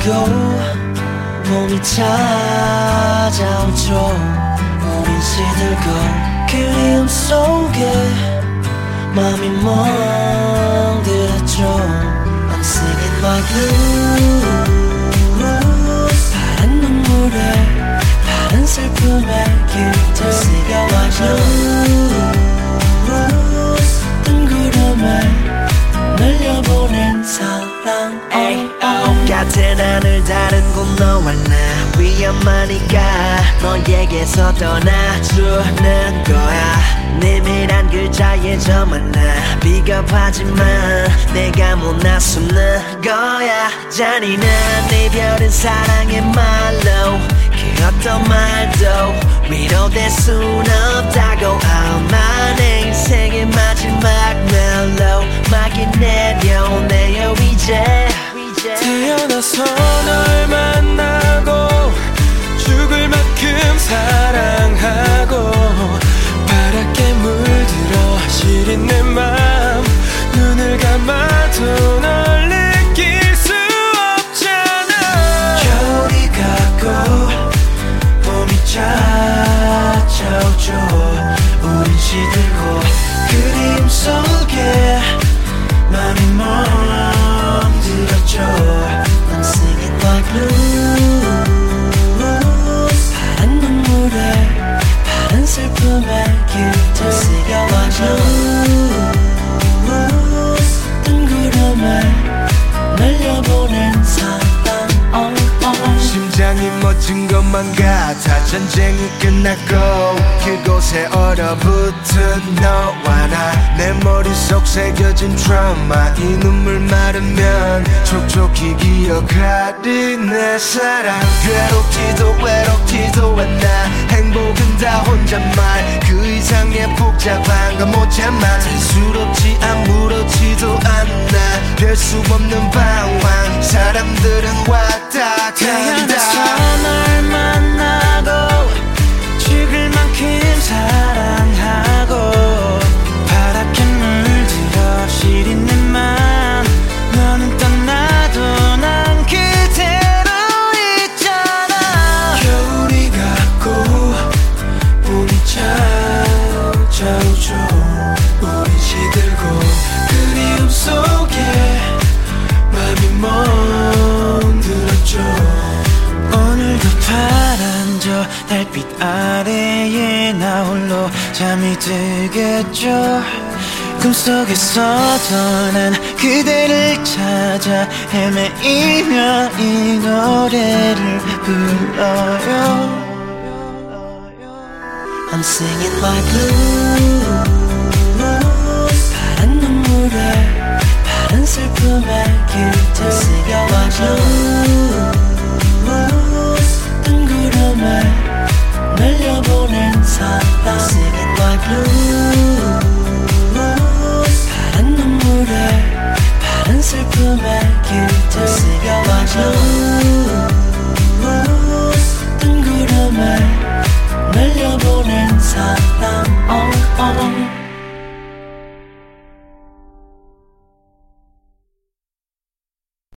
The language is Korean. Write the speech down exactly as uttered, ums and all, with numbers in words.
가고 봄이 찾아오죠. 우린 시들고 그리움 속에 맘이 멍들었죠. I'm singing my blues. 파란 눈물에 파란 슬픔에 길들 새겨 my blues. 뜬 구름에 날려보낸 사랑. oh, oh. 같은 하늘 다른 곳 너와 나 위험하니까 너에게서 떠나주는 거야. 내밀한 글자에 저만 나 비겁하지만 내가 못 나서는 거야. 잔인한 이별은 사랑의 말로 그 어떤 말도 위로될 순 없다고. 아마 내 인생의 마지막 멜로 막이 내려오네요 이제. 태어나서 널 만나고 죽을 만큼 사랑하고 파랗게 물들어 시린 내 맘 눈을 감아도 널 느낄 수 없잖아. 겨울이 가고 봄이 찾아오죠. 우린 시들고 그림 속에 맘이 멍들었죠. I'm singing my blues. 파란 눈물에 파란 슬픔에 길들 새겨 my blues. 뜬 구름에 날려보낸 사랑. oh, oh. 심장이 멎은 것만 같아. 전쟁이 끝났고 그곳에 얼어붙은 너와 나. 내 머릿속 새겨진 트라우마 이 눈물 마르면 촉촉히 기억하리 내 사랑. 괴롭지도 외롭지도 않아. 행복은 다 혼잣말 그 이상의 복잡한 건 못 참아. 대수롭지 아무렇지도 않아. 될 수 없는 방황 사람들은 왔다 태어나서 간다. 널 만나고 죽을 만큼 사랑하고 파랗게 물들어 시린 내 맘 너는 떠나도 난 그대로 있잖아. 겨울이 가고 봄이 찾아오죠. 우린 시들고 그리움 속에 맘이 멍들었죠. 오늘도 파란 저 달빛 아래에 나 홀로 잠이 들겠죠. 꿈속에서도 난 그대를 찾아 헤매이며 이 노래를 불러요. I'm singing my blues. 파란 눈물에 파란 슬픔에 길들 새겨 my blues. 뜬 구름에 날려보낸 사랑. I'm singing my blues.